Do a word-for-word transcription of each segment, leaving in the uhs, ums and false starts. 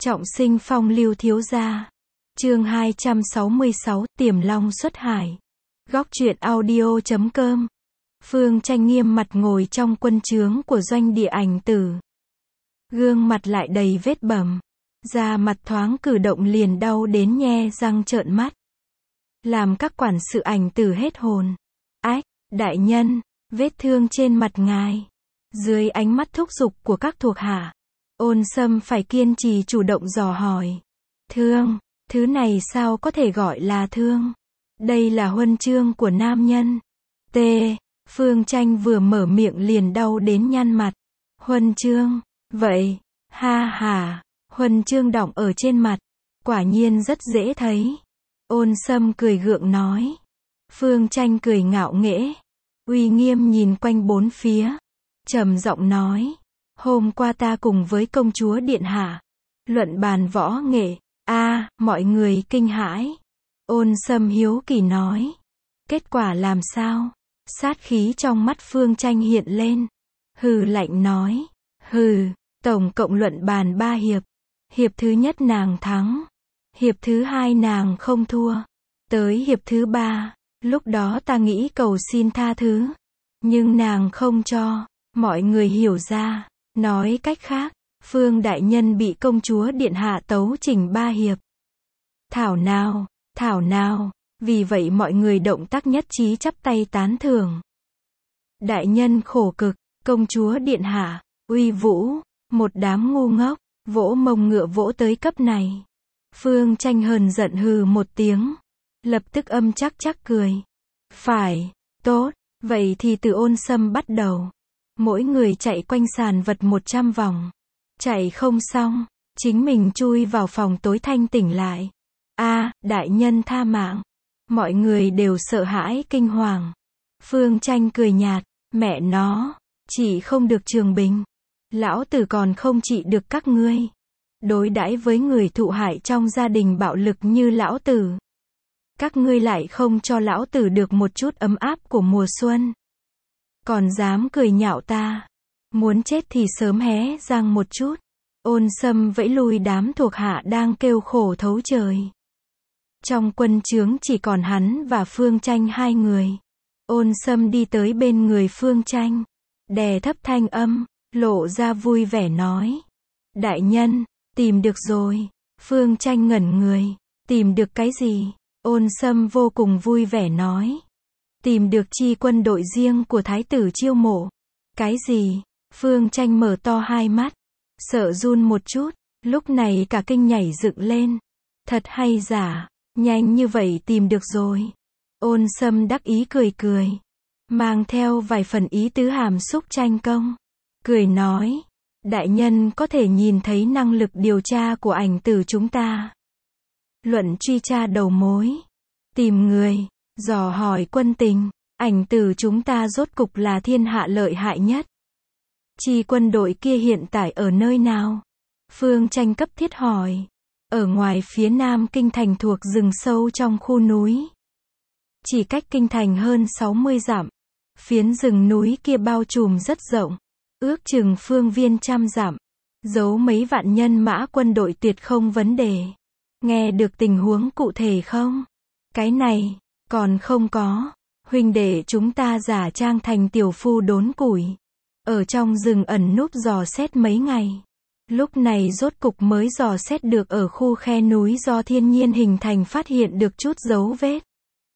Trọng sinh phong lưu thiếu gia. Chương hai trăm sáu mươi sáu, Tiềm Long xuất hải. Góc truyện audio chấm com. Phương Tranh nghiêm mặt ngồi trong quân trướng của doanh địa Ảnh Tử. Gương mặt lại đầy vết bầm. Da mặt thoáng cử động liền đau đến nhe răng trợn mắt. Làm các quản sự Ảnh Tử hết hồn. Ách, đại nhân, vết thương trên mặt ngài. Dưới ánh mắt thúc giục của các thuộc hạ, Ôn Sâm phải kiên trì chủ động dò hỏi. Thương, thứ này sao có thể gọi là thương? Đây là huân chương của nam nhân. T. Phương Tranh vừa mở miệng liền đau đến nhăn mặt. Huân chương, vậy, ha ha, huân chương đọng ở trên mặt, quả nhiên rất dễ thấy. Ôn Sâm cười gượng nói. Phương Tranh cười ngạo nghễ, uy nghiêm nhìn quanh bốn phía, trầm giọng nói. Hôm qua ta cùng với công chúa điện hạ luận bàn võ nghệ. A, à, mọi người kinh hãi. Ôn Sâm hiếu kỳ nói. Kết quả làm sao? Sát khí trong mắt Phương Tranh hiện lên. Hừ lạnh nói. Hừ, tổng cộng luận bàn ba hiệp. Hiệp thứ nhất nàng thắng. Hiệp thứ hai nàng không thua. Tới hiệp thứ ba, lúc đó ta nghĩ cầu xin tha thứ, nhưng nàng không cho. Mọi người hiểu ra. Nói cách khác, Phương đại nhân bị công chúa điện hạ tấu chỉnh ba hiệp. Thảo nào, thảo nào, vì vậy mọi người động tác nhất trí chắp tay tán thưởng. Đại nhân khổ cực, công chúa điện hạ, uy vũ, một đám ngu ngốc, vỗ mông ngựa vỗ tới cấp này. Phương Tranh hờn giận hừ một tiếng, lập tức âm chắc chắc cười. Phải, tốt, vậy thì từ Ôn Sâm bắt đầu. Mỗi người chạy quanh sàn vật một trăm vòng. Chạy không xong, chính mình chui vào phòng tối thanh tỉnh lại. A, à, đại nhân tha mạng. Mọi người đều sợ hãi kinh hoàng. Phương Tranh cười nhạt, mẹ nó, chỉ không được Trường Bình. Lão tử còn không trị được các ngươi. Đối đãi với người thụ hại trong gia đình bạo lực như lão tử. Các ngươi lại không cho lão tử được một chút ấm áp của mùa xuân. Còn dám cười nhạo ta. Muốn chết thì sớm hé răng một chút. Ôn Sâm vẫy lui đám thuộc hạ đang kêu khổ thấu trời. Trong quân trướng chỉ còn hắn và Phương Tranh hai người. Ôn Sâm đi tới bên người Phương Tranh, đè thấp thanh âm, lộ ra vui vẻ nói. Đại nhân, tìm được rồi. Phương Tranh ngẩn người. Tìm được cái gì? Ôn Sâm vô cùng vui vẻ nói. Tìm được chi quân đội riêng của thái tử chiêu mộ. Cái gì? Phương Tranh mở to hai mắt, sợ run một chút, lúc này cả kinh nhảy dựng lên. Thật hay giả? Nhanh như vậy tìm được rồi. Ôn Sâm đắc ý cười cười, mang theo vài phần ý tứ hàm xúc tranh công. Cười nói, đại nhân có thể nhìn thấy năng lực điều tra của Ảnh Tử chúng ta. Luận truy tra đầu mối, tìm người, dò hỏi quân tình, Ảnh Tử chúng ta rốt cục là thiên hạ lợi hại nhất. Chi quân đội kia hiện tại ở nơi nào? Phương Tranh cấp thiết hỏi. Ở ngoài phía nam kinh thành thuộc rừng sâu trong khu núi. Chỉ cách kinh thành hơn sáu mươi dặm. Phiến rừng núi kia bao trùm rất rộng, ước chừng phương viên trăm dặm. Giấu mấy vạn nhân mã quân đội tuyệt không vấn đề. Nghe được tình huống cụ thể không? Cái này, còn không có. Huynh đệ chúng ta giả trang thành tiểu phu đốn củi. Ở trong rừng ẩn núp dò xét mấy ngày. Lúc này rốt cục mới dò xét được ở khu khe núi do thiên nhiên hình thành phát hiện được chút dấu vết.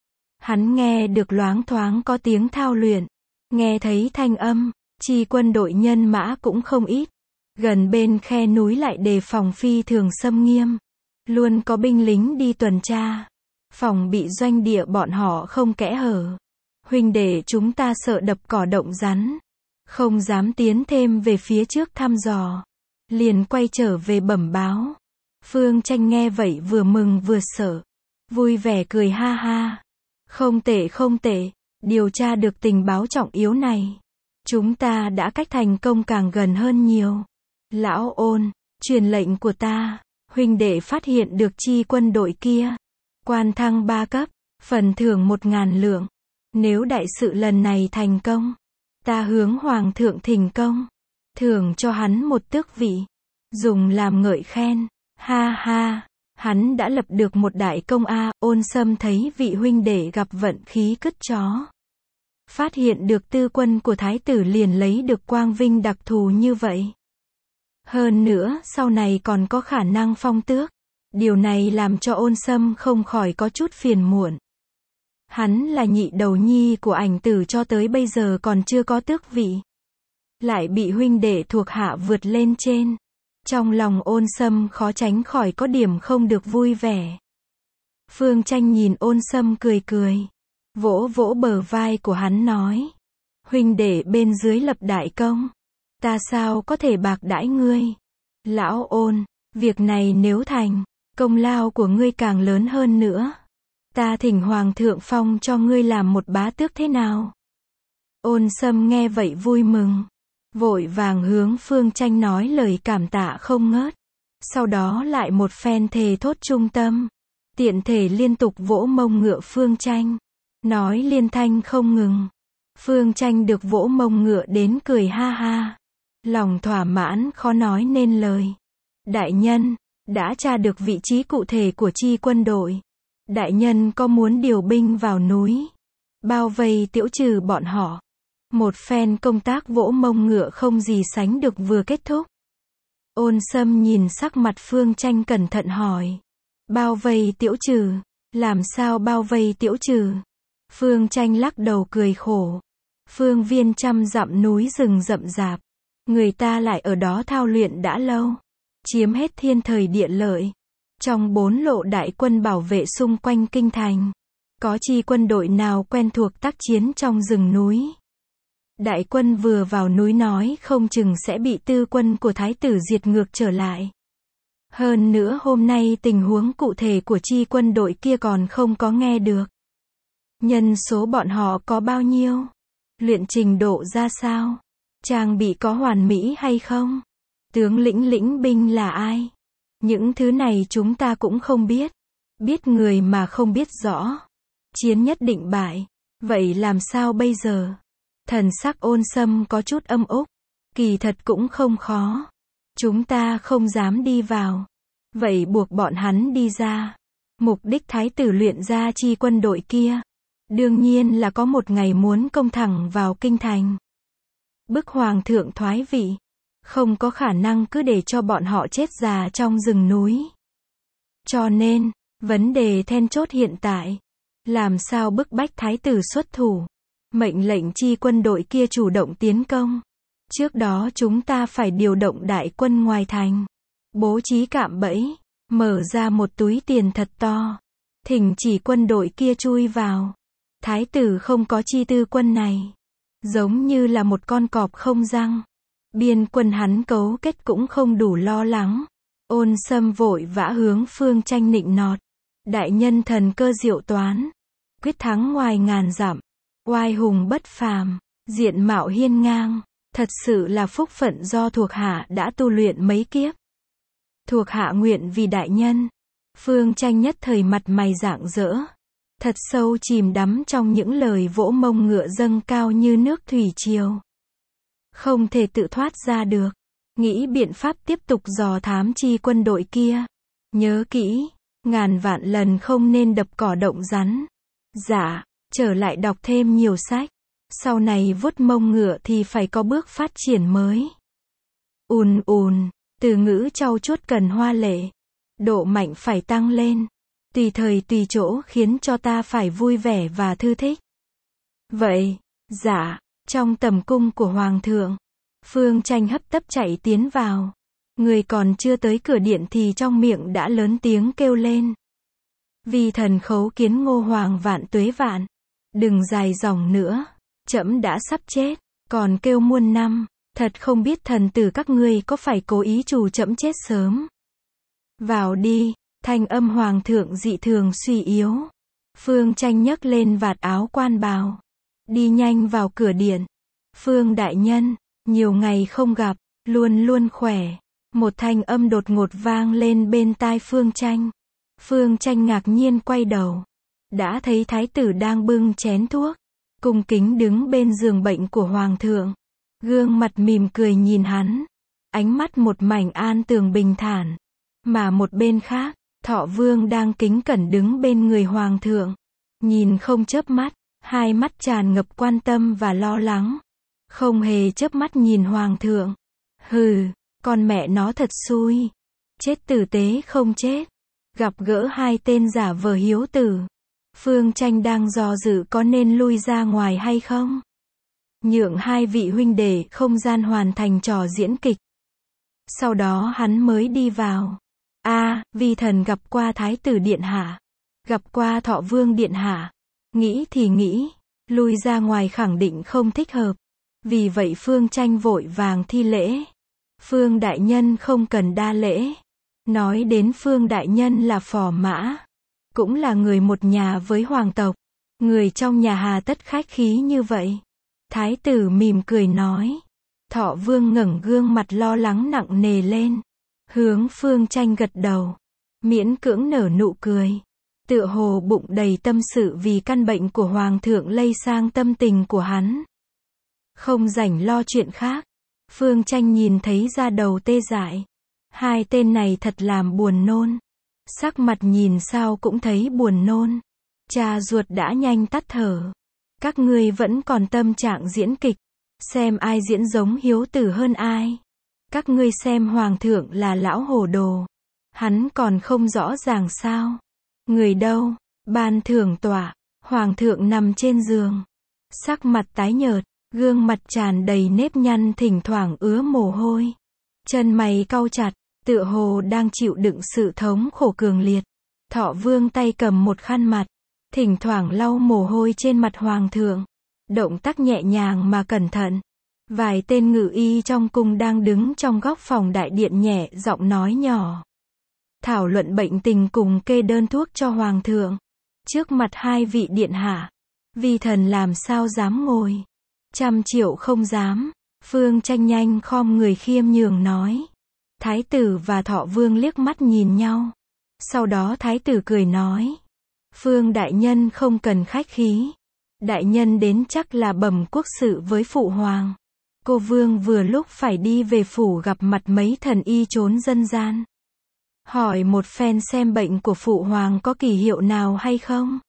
Hắn nghe được loáng thoáng có tiếng thao luyện. Nghe thấy thanh âm, chi quân đội nhân mã cũng không ít. Gần bên khe núi lại đề phòng phi thường xâm nghiêm. Luôn có binh lính đi tuần tra. Phòng bị doanh địa bọn họ không kẽ hở. Huynh đệ chúng ta sợ đập cỏ động rắn. Không dám tiến thêm về phía trước thăm dò. Liền quay trở về bẩm báo. Phương Tranh nghe vậy vừa mừng vừa sợ. Vui vẻ cười ha ha. Không tệ không tệ. Điều tra được tình báo trọng yếu này. Chúng ta đã cách thành công càng gần hơn nhiều. Lão Ôn, truyền lệnh của ta. Huynh đệ phát hiện được chi quân đội kia. Quan thăng ba cấp. Phần thưởng một ngàn lượng. Nếu đại sự lần này thành công, ta hướng hoàng thượng thỉnh công, thưởng cho hắn một tước vị, dùng làm ngợi khen. Ha ha, hắn đã lập được một đại công a. Ôn Sâm thấy vị huynh đệ gặp vận khí cứt chó. Phát hiện được tư quân của thái tử liền lấy được quang vinh đặc thù như vậy. Hơn nữa, sau này còn có khả năng phong tước. Điều này làm cho Ôn Sâm không khỏi có chút phiền muộn. Hắn là nhị đầu nhi của ảnh tử cho tới bây giờ còn chưa có tước vị. Lại bị huynh đệ thuộc hạ vượt lên trên. Trong lòng Ôn Sâm khó tránh khỏi có điểm không được vui vẻ. Phương Tranh nhìn Ôn Sâm cười cười. Vỗ vỗ bờ vai của hắn nói. Huynh đệ bên dưới lập đại công. Ta sao có thể bạc đãi ngươi. Lão Ôn, việc này nếu thành, công lao của ngươi càng lớn hơn nữa. Ta thỉnh Hoàng thượng phong cho ngươi làm một bá tước thế nào? Ôn Sâm nghe vậy vui mừng. Vội vàng hướng Phương Tranh nói lời cảm tạ không ngớt. Sau đó lại một phen thề thốt trung tâm. Tiện thể liên tục vỗ mông ngựa Phương Tranh. Nói liên thanh không ngừng. Phương Tranh được vỗ mông ngựa đến cười ha ha. Lòng thỏa mãn khó nói nên lời. Đại nhân, đã tra được vị trí cụ thể của chi quân đội. Đại nhân có muốn điều binh vào núi, bao vây tiễu trừ bọn họ. Một phen công tác vỗ mông ngựa không gì sánh được vừa kết thúc. Ôn Sâm nhìn sắc mặt Phương Tranh cẩn thận hỏi. Bao vây tiễu trừ? Làm sao bao vây tiễu trừ? Phương Tranh lắc đầu cười khổ. Phương viên trăm dặm núi rừng rậm rạp. Người ta lại ở đó thao luyện đã lâu. Chiếm hết thiên thời địa lợi. Trong bốn lộ đại quân bảo vệ xung quanh kinh thành. Có chi quân đội nào quen thuộc tác chiến trong rừng núi. Đại quân vừa vào núi nói không chừng sẽ bị tư quân của thái tử diệt ngược trở lại. Hơn nữa hôm nay tình huống cụ thể của chi quân đội kia còn không có nghe được. Nhân số bọn họ có bao nhiêu? Luyện trình độ ra sao? Trang bị có hoàn mỹ hay không? Tướng lĩnh lĩnh binh là ai? Những thứ này chúng ta cũng không biết. Biết người mà không biết rõ. Chiến nhất định bại. Vậy làm sao bây giờ? Thần sắc Ôn Sâm có chút âm úc. Kỳ thật cũng không khó. Chúng ta không dám đi vào. Vậy buộc bọn hắn đi ra. Mục đích thái tử luyện ra chi quân đội kia. Đương nhiên là có một ngày muốn công thẳng vào kinh thành. Bức hoàng thượng thoái vị. Không có khả năng cứ để cho bọn họ chết già trong rừng núi. Cho nên, vấn đề then chốt hiện tại. Làm sao bức bách thái tử xuất thủ. Mệnh lệnh chi quân đội kia chủ động tiến công. Trước đó chúng ta phải điều động đại quân ngoài thành. Bố trí cạm bẫy. Mở ra một túi tiền thật to. Thỉnh chỉ quân đội kia chui vào. Thái tử không có chi tư quân này. Giống như là một con cọp không răng. Biên quân hắn cấu kết cũng không đủ lo lắng. Ôn Sâm vội vã hướng Phương Tranh nịnh nọt. Đại nhân thần cơ diệu toán. Quyết thắng ngoài ngàn dặm. Oai hùng bất phàm. Diện mạo hiên ngang. Thật sự là phúc phận do thuộc hạ đã tu luyện mấy kiếp. Thuộc hạ nguyện vì đại nhân. Phương Tranh nhất thời mặt mày rạng rỡ. Thật sâu chìm đắm trong những lời vỗ mông ngựa dâng cao như nước thủy triều. Không thể tự thoát ra được. Nghĩ biện pháp tiếp tục dò thám chi quân đội kia. Nhớ kỹ, ngàn vạn lần không nên đập cỏ động rắn. Dạ, trở lại đọc thêm nhiều sách. Sau này vuốt mông ngựa thì phải có bước phát triển mới. Ùn ùn, từ ngữ trau chuốt cần hoa lệ. Độ mạnh phải tăng lên. Tùy thời tùy chỗ khiến cho ta phải vui vẻ và thư thích. Vậy, dạ, trong tầm cung của Hoàng thượng, Phương Tranh hấp tấp chạy tiến vào. Người còn chưa tới cửa điện thì trong miệng đã lớn tiếng kêu lên. Vì thần khấu kiến Ngô Hoàng vạn tuế vạn. Đừng dài dòng nữa, trẫm đã sắp chết, còn kêu muôn năm, thật không biết thần tử các ngươi có phải cố ý trù trẫm chết sớm. Vào đi. Thanh âm hoàng thượng dị thường suy yếu. Phương Tranh nhấc lên vạt áo quan bào. Đi nhanh vào cửa điện. Phương đại nhân, nhiều ngày không gặp, luôn luôn khỏe. Một thanh âm đột ngột vang lên bên tai Phương Tranh. Phương Tranh ngạc nhiên quay đầu. Đã thấy thái tử đang bưng chén thuốc. Cung kính đứng bên giường bệnh của hoàng thượng. Gương mặt mỉm cười nhìn hắn. Ánh mắt một mảnh an tường bình thản. Mà một bên khác, Thọ Vương đang kính cẩn đứng bên người hoàng thượng, nhìn không chớp mắt, hai mắt tràn ngập quan tâm và lo lắng, không hề chớp mắt nhìn hoàng thượng. Hừ, con mẹ nó thật xui, chết tử tế không chết, gặp gỡ hai tên giả vờ hiếu tử. Phương Tranh đang do dự có nên lui ra ngoài hay không, nhượng hai vị huynh đệ không gian hoàn thành trò diễn kịch. Sau đó hắn mới đi vào. A, à, vi thần gặp qua Thái tử điện hạ, gặp qua Thọ Vương điện hạ. Nghĩ thì nghĩ, lui ra ngoài khẳng định không thích hợp. Vì vậy Phương Tranh vội vàng thi lễ. Phương đại nhân không cần đa lễ. Nói đến Phương đại nhân là phò mã, cũng là người một nhà với hoàng tộc, người trong nhà hà tất khách khí như vậy. Thái tử mỉm cười nói. Thọ Vương ngẩng gương mặt lo lắng nặng nề lên, hướng Phương Tranh gật đầu, miễn cưỡng nở nụ cười, tựa hồ bụng đầy tâm sự vì căn bệnh của hoàng thượng lây sang tâm tình của hắn. Không rảnh lo chuyện khác. Phương Tranh nhìn thấy da đầu tê dại. Hai tên này thật làm buồn nôn. Sắc mặt nhìn sao cũng thấy buồn nôn. Cha ruột đã nhanh tắt thở. Các ngươi vẫn còn tâm trạng diễn kịch, xem ai diễn giống hiếu tử hơn ai. Các ngươi xem hoàng thượng là lão hồ đồ, hắn còn không rõ ràng sao? Người đâu? Ban thưởng tọa. Hoàng thượng nằm trên giường, sắc mặt tái nhợt, gương mặt tràn đầy nếp nhăn, thỉnh thoảng ứa mồ hôi, chân mày cau chặt, tựa hồ đang chịu đựng sự thống khổ cường liệt. Thọ Vương tay cầm một khăn mặt, thỉnh thoảng lau mồ hôi trên mặt hoàng thượng, động tác nhẹ nhàng mà cẩn thận. Vài tên ngự y trong cung đang đứng trong góc phòng đại điện nhẹ giọng nói nhỏ, thảo luận bệnh tình cùng kê đơn thuốc cho hoàng thượng. Trước mặt hai vị điện hạ, vi thần làm sao dám ngồi, trăm triệu không dám. Phương Tranh nhanh khom người khiêm nhường nói. Thái tử và Thọ Vương liếc mắt nhìn nhau. Sau đó thái tử cười nói, Phương đại nhân không cần khách khí, đại nhân đến chắc là bẩm quốc sự với phụ hoàng. Cô Vương vừa lúc phải đi về phủ gặp mặt mấy thần y trốn dân gian, hỏi một phen xem bệnh của phụ hoàng có kỳ hiệu nào hay không.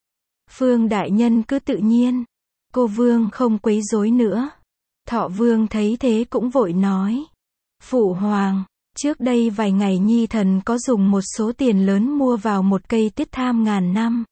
Phương đại nhân cứ tự nhiên, cô Vương không quấy rối nữa. Thọ Vương thấy thế cũng vội nói, phụ hoàng, trước đây vài ngày nhi thần có dùng một số tiền lớn mua vào một cây tiết tham ngàn năm,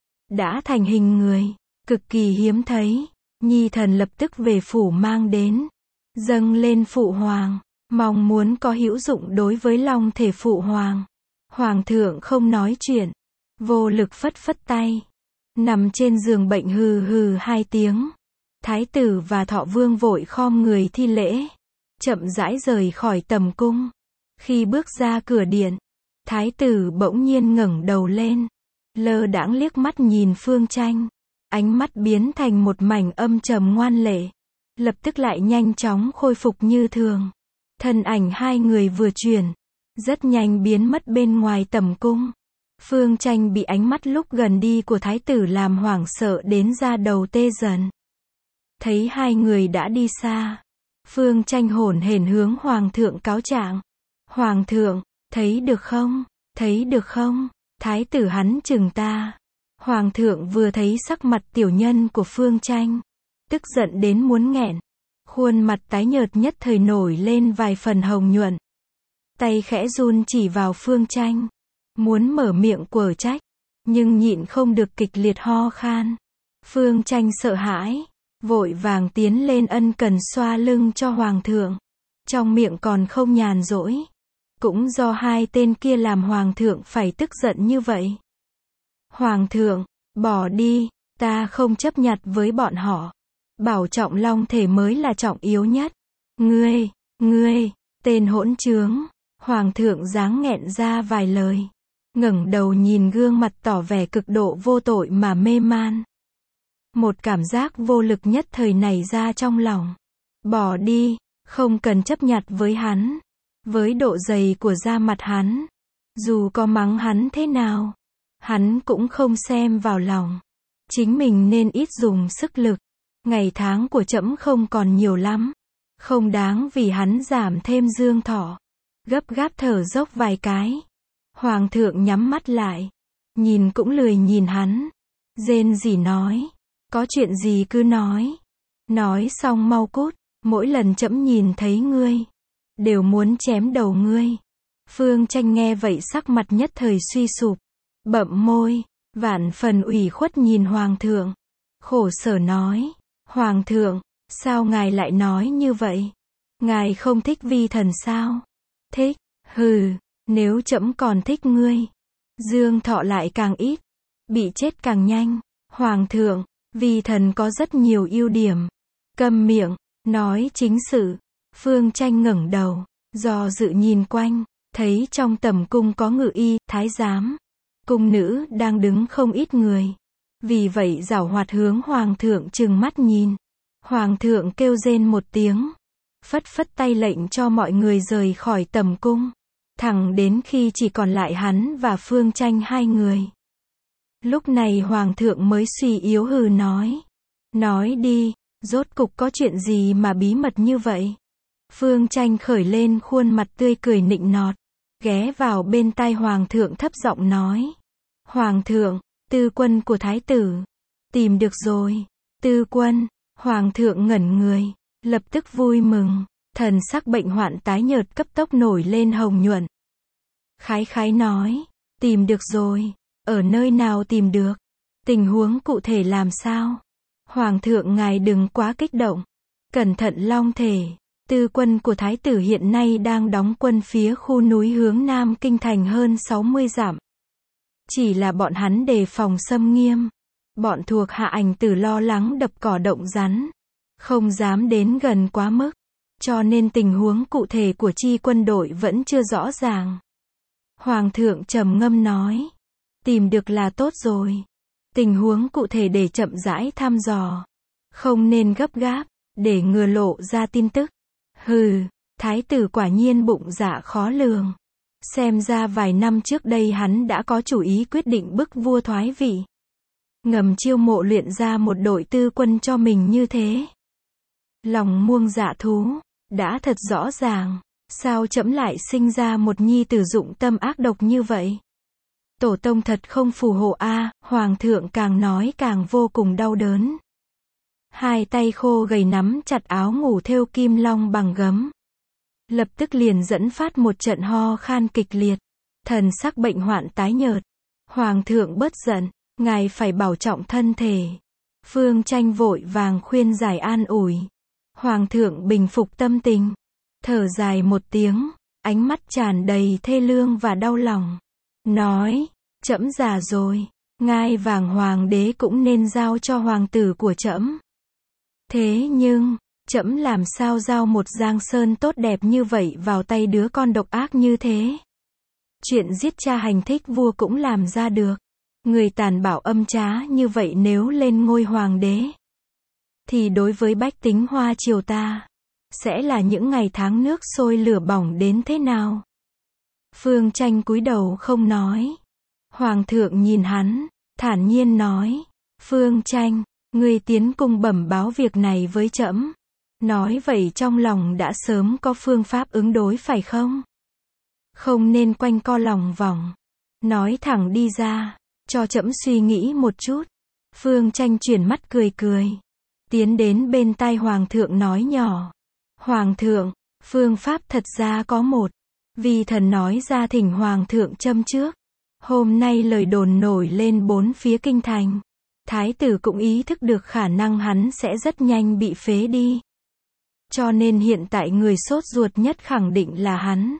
đã thành hình người, cực kỳ hiếm thấy. Nhi thần lập tức về phủ mang đến, dâng lên phụ hoàng, mong muốn có hữu dụng đối với long thể phụ hoàng. Hoàng thượng không nói chuyện, vô lực phất phất tay, nằm trên giường bệnh hừ hừ hai tiếng. Thái tử và Thọ Vương vội khom người thi lễ, chậm rãi rời khỏi tầm cung. Khi bước ra cửa điện, thái tử bỗng nhiên ngẩng đầu lên, lơ đãng liếc mắt nhìn Phương Tranh. Ánh mắt biến thành một mảnh âm trầm ngoan lệ, lập tức lại nhanh chóng khôi phục như thường. Thân ảnh hai người vừa chuyển, rất nhanh biến mất bên ngoài tầm cung. Phương Tranh bị ánh mắt lúc gần đi của thái tử làm hoảng sợ đến da đầu tê dần. Thấy hai người đã đi xa, Phương Tranh hổn hển hướng hoàng thượng cáo trạng. Hoàng thượng, thấy được không? Thấy được không? Thái tử hắn chừng ta. Hoàng thượng vừa thấy sắc mặt tiểu nhân của Phương Tranh, tức giận đến muốn nghẹn, khuôn mặt tái nhợt nhất thời nổi lên vài phần hồng nhuận. Tay khẽ run chỉ vào Phương Tranh, muốn mở miệng quở trách, nhưng nhịn không được kịch liệt ho khan. Phương Tranh sợ hãi, vội vàng tiến lên ân cần xoa lưng cho hoàng thượng, trong miệng còn không nhàn rỗi. Cũng do hai tên kia làm hoàng thượng phải tức giận như vậy. Hoàng thượng, bỏ đi, ta không chấp nhặt với bọn họ. Bảo trọng long thể mới là trọng yếu nhất. Ngươi, ngươi, tên hỗn trướng. Hoàng thượng giáng nghẹn ra vài lời, ngẩng đầu nhìn gương mặt tỏ vẻ cực độ vô tội mà mê man. Một cảm giác vô lực nhất thời nảy ra trong lòng. Bỏ đi, không cần chấp nhặt với hắn. Với độ dày của da mặt hắn, dù có mắng hắn thế nào, hắn cũng không xem vào lòng. Chính mình nên ít dùng sức lực. Ngày tháng của trẫm không còn nhiều lắm, không đáng vì hắn giảm thêm dương thọ. gấp gáp thở dốc vài cái. Hoàng thượng nhắm mắt lại, nhìn cũng lười nhìn hắn, rên rỉ nói, có chuyện gì cứ nói, nói xong mau cút, mỗi lần trẫm nhìn thấy ngươi, đều muốn chém đầu ngươi. Phương Tranh nghe vậy sắc mặt nhất thời suy sụp, bậm môi, vạn phần ủy khuất nhìn Hoàng thượng, khổ sở nói, Hoàng thượng, sao ngài lại nói như vậy? Ngài không thích vi thần sao? Thích, hừ, nếu trẫm còn thích ngươi, dương thọ lại càng ít, bị chết càng nhanh. Hoàng thượng, vi thần có rất nhiều ưu điểm. Câm miệng, nói chính sự. Phương Tranh ngẩng đầu, do dự nhìn quanh, thấy trong tầm cung có ngự y, thái giám, cung nữ đang đứng không ít người. Vì vậy giảo hoạt hướng Hoàng thượng trừng mắt nhìn. Hoàng thượng kêu rên một tiếng, phất phất tay lệnh cho mọi người rời khỏi tầm cung, thẳng đến khi chỉ còn lại hắn và Phương Tranh hai người. Lúc này Hoàng thượng mới suy yếu hừ nói, nói đi, rốt cục có chuyện gì mà bí mật như vậy? Phương Tranh khởi lên khuôn mặt tươi cười nịnh nọt, ghé vào bên tai Hoàng thượng thấp giọng nói, Hoàng thượng, tư quân của thái tử, tìm được rồi. Tư quân, Hoàng thượng ngẩn người, lập tức vui mừng, thần sắc bệnh hoạn tái nhợt cấp tốc nổi lên hồng nhuận. Khái khái nói, tìm được rồi, ở nơi nào tìm được? Tình huống cụ thể làm sao? Hoàng thượng ngài đừng quá kích động, cẩn thận long thể. Tư quân của thái tử hiện nay đang đóng quân phía khu núi hướng nam kinh thành hơn sáu mươi dặm. Chỉ là bọn hắn đề phòng xâm nghiêm. Bọn thuộc hạ Ảnh Tử lo lắng đập cỏ động rắn, không dám đến gần quá mức, cho nên tình huống cụ thể của chi quân đội vẫn chưa rõ ràng. Hoàng thượng trầm ngâm nói, tìm được là tốt rồi. Tình huống cụ thể để chậm rãi thăm dò, không nên gấp gáp, để ngừa lộ ra tin tức. Hừ, thái tử quả nhiên bụng dạ khó lường. Xem ra vài năm trước đây hắn đã có chủ ý quyết định bức vua thoái vị. Ngầm chiêu mộ luyện ra một đội tư quân cho mình như thế. Lòng muông dạ thú, đã thật rõ ràng, sao trẫm lại sinh ra một nhi tử dụng tâm ác độc như vậy? Tổ tông thật không phù hộ a. Hoàng thượng càng nói càng vô cùng đau đớn. Hai tay khô gầy nắm chặt áo ngủ thêu kim long bằng gấm. Lập tức liền dẫn phát một trận ho khan kịch liệt. Thần sắc bệnh hoạn tái nhợt. Hoàng thượng bớt giận, ngài phải bảo trọng thân thể. Phương Tranh vội vàng khuyên giải an ủi. Hoàng thượng bình phục tâm tình, thở dài một tiếng, ánh mắt tràn đầy thê lương và đau lòng. Nói, trẫm già rồi, ngai vàng hoàng đế cũng nên giao cho hoàng tử của trẫm. Thế nhưng, trẫm làm sao giao một giang sơn tốt đẹp như vậy vào tay đứa con độc ác như thế? Chuyện giết cha hành thích vua cũng làm ra được. Người tàn bạo âm trá như vậy nếu lên ngôi hoàng đế, thì đối với bách tính Hoa triều ta, sẽ là những ngày tháng nước sôi lửa bỏng đến thế nào? Phương Tranh cúi đầu không nói. Hoàng thượng nhìn hắn, thản nhiên nói, Phương Tranh, ngươi tiến cung bẩm báo việc này với trẫm. Nói vậy trong lòng đã sớm có phương pháp ứng đối phải không? Không nên quanh co lòng vòng. Nói thẳng đi ra, cho trẫm suy nghĩ một chút. Phương Tranh chuyển mắt cười cười, tiến đến bên tai Hoàng thượng nói nhỏ. Hoàng thượng, phương pháp thật ra có một. Vì thần nói ra thỉnh Hoàng thượng châm trước. Hôm nay lời đồn nổi lên bốn phía kinh thành. Thái tử cũng ý thức được khả năng hắn sẽ rất nhanh bị phế đi. Cho nên hiện tại người sốt ruột nhất khẳng định là hắn.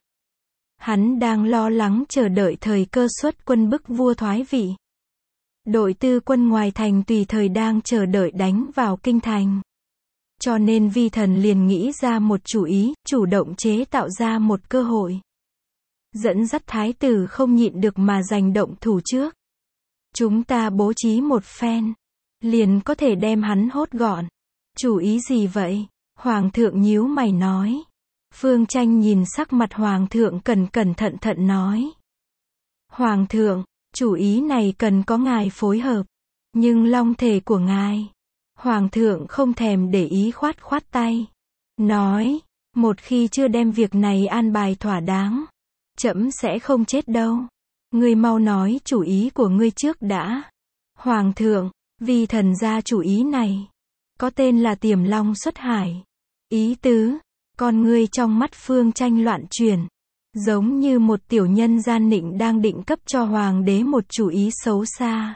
Hắn đang lo lắng chờ đợi thời cơ xuất quân bức vua thoái vị. Đội tư quân ngoài thành tùy thời đang chờ đợi đánh vào kinh thành. Cho nên vi thần liền nghĩ ra một chủ ý, chủ động chế tạo ra một cơ hội. Dẫn dắt thái tử không nhịn được mà giành động thủ trước. Chúng ta bố trí một phen, liền có thể đem hắn hốt gọn. Chủ ý gì vậy? Hoàng thượng nhíu mày nói. Phương Tranh nhìn sắc mặt Hoàng thượng cẩn cẩn thận thận nói. Hoàng thượng, chủ ý này cần có ngài phối hợp. Nhưng long thể của ngài. Hoàng thượng không thèm để ý khoát khoát tay. Nói, Một khi chưa đem việc này an bài thỏa đáng, trẫm sẽ không chết đâu. Ngươi mau nói chủ ý của ngươi trước đã. Hoàng thượng, vi thần ra chủ ý này. Có tên là Tiềm Long xuất hải. Ý tứ, con ngươi trong mắt Phương Tranh loạn chuyển. Giống như một tiểu nhân gian nịnh đang định cấp cho hoàng đế một chủ ý xấu xa.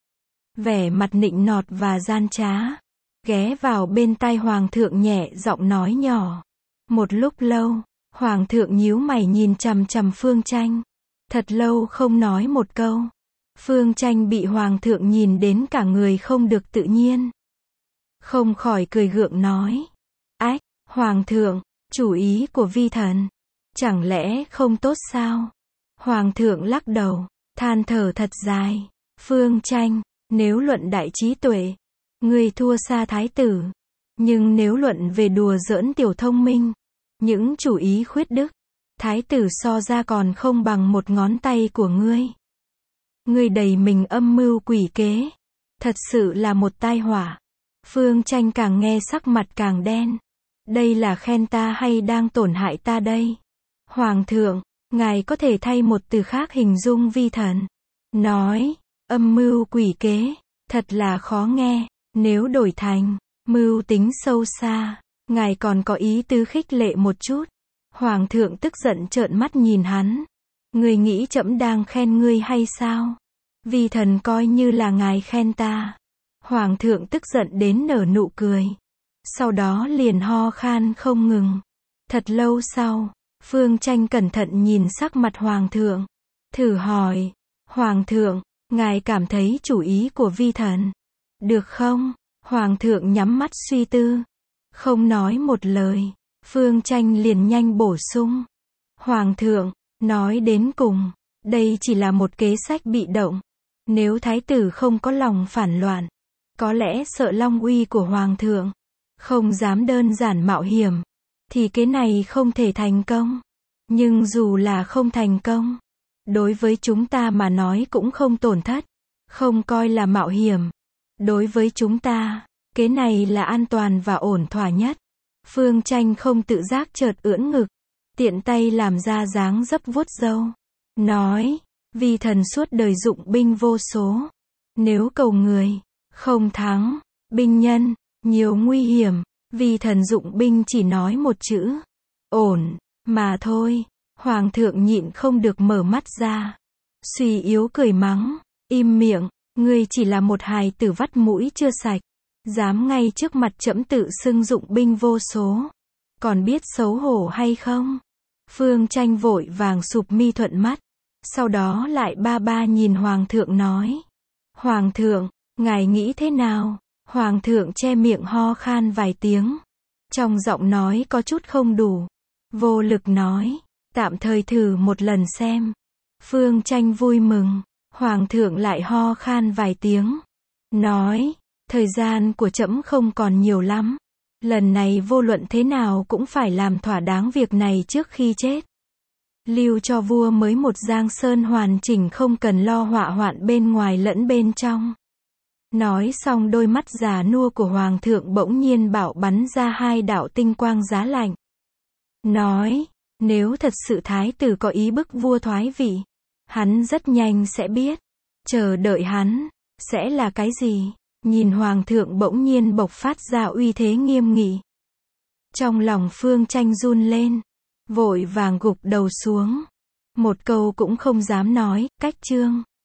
Vẻ mặt nịnh nọt và gian trá. Ghé vào bên tai hoàng thượng nhẹ giọng nói nhỏ. Một lúc lâu, hoàng thượng nhíu mày nhìn chằm chằm Phương Tranh. Thật lâu không nói một câu. Phương Tranh bị hoàng thượng nhìn đến cả người không được tự nhiên. Không khỏi cười gượng nói. Ách, hoàng thượng, chủ ý của vi thần. Chẳng lẽ không tốt sao? Hoàng thượng lắc đầu, than thở thật dài. Phương Tranh, nếu luận đại trí tuệ, ngươi thua xa thái tử. Nhưng nếu luận về đùa giỡn tiểu thông minh, những chủ ý khuyết đức, thái tử so ra còn không bằng một ngón tay của ngươi. Ngươi đầy mình âm mưu quỷ kế. Thật sự là một tai họa. Phương Tranh càng nghe sắc mặt càng đen. Đây là khen ta hay đang tổn hại ta đây? Hoàng thượng, ngài có thể thay một từ khác hình dung vi thần. Nói, âm mưu quỷ kế, thật là khó nghe. Nếu đổi thành, mưu tính sâu xa, ngài còn có ý tứ khích lệ một chút. Hoàng thượng tức giận trợn mắt nhìn hắn. Ngươi nghĩ trẫm đang khen ngươi hay sao? Vi thần coi như là ngài khen ta. Hoàng thượng tức giận đến nở nụ cười. Sau đó liền ho khan không ngừng. Thật lâu sau, Phương Tranh cẩn thận nhìn sắc mặt hoàng thượng. Thử hỏi, hoàng thượng, ngài cảm thấy chủ ý của vi thần được không? Hoàng thượng nhắm mắt suy tư. Không nói một lời. Phương Tranh liền nhanh bổ sung. Hoàng thượng, nói đến cùng, đây chỉ là một kế sách bị động. Nếu thái tử không có lòng phản loạn, có lẽ sợ long uy của hoàng thượng, không dám đơn giản mạo hiểm, thì kế này không thể thành công. Nhưng dù là không thành công, đối với chúng ta mà nói cũng không tổn thất, không coi là mạo hiểm. Đối với chúng ta, kế này là an toàn và ổn thỏa nhất. Phương Tranh không tự giác chợt ưỡn ngực, tiện tay làm ra dáng dấp vuốt râu. Nói, vi thần suốt đời dụng binh vô số. Nếu cầu người, không thắng, binh nhân, nhiều nguy hiểm. Vi thần dụng binh chỉ nói một chữ, ổn, mà thôi. Hoàng thượng nhịn không được mở mắt ra. Suy yếu cười mắng, im miệng, ngươi chỉ là một hài tử vắt mũi chưa sạch. Dám ngay trước mặt trẫm tự xưng dụng binh vô số. Còn biết xấu hổ hay không? Phương Tranh vội vàng sụp mi thuận mắt. Sau đó lại ba ba nhìn hoàng thượng nói. Hoàng thượng, ngài nghĩ thế nào? Hoàng thượng che miệng ho khan vài tiếng. Trong giọng nói có chút không đủ. Vô lực nói, tạm thời thử một lần xem. Phương Tranh vui mừng. Hoàng thượng lại ho khan vài tiếng. Nói, thời gian của trẫm không còn nhiều lắm. Lần này vô luận thế nào cũng phải làm thỏa đáng việc này trước khi chết. Lưu cho vua mới một giang sơn hoàn chỉnh, không cần lo họa hoạn bên ngoài lẫn bên trong. Nói xong, đôi mắt già nua của hoàng thượng bỗng nhiên bạo bắn ra hai đạo tinh quang giá lạnh. Nói, nếu thật sự thái tử có ý bức vua thoái vị, hắn rất nhanh sẽ biết. Chờ đợi hắn, sẽ là cái gì? Nhìn hoàng thượng bỗng nhiên bộc phát ra uy thế nghiêm nghị. Trong lòng Phương Tranh run lên, vội vàng gục đầu xuống. Một câu cũng không dám nói, cách chương.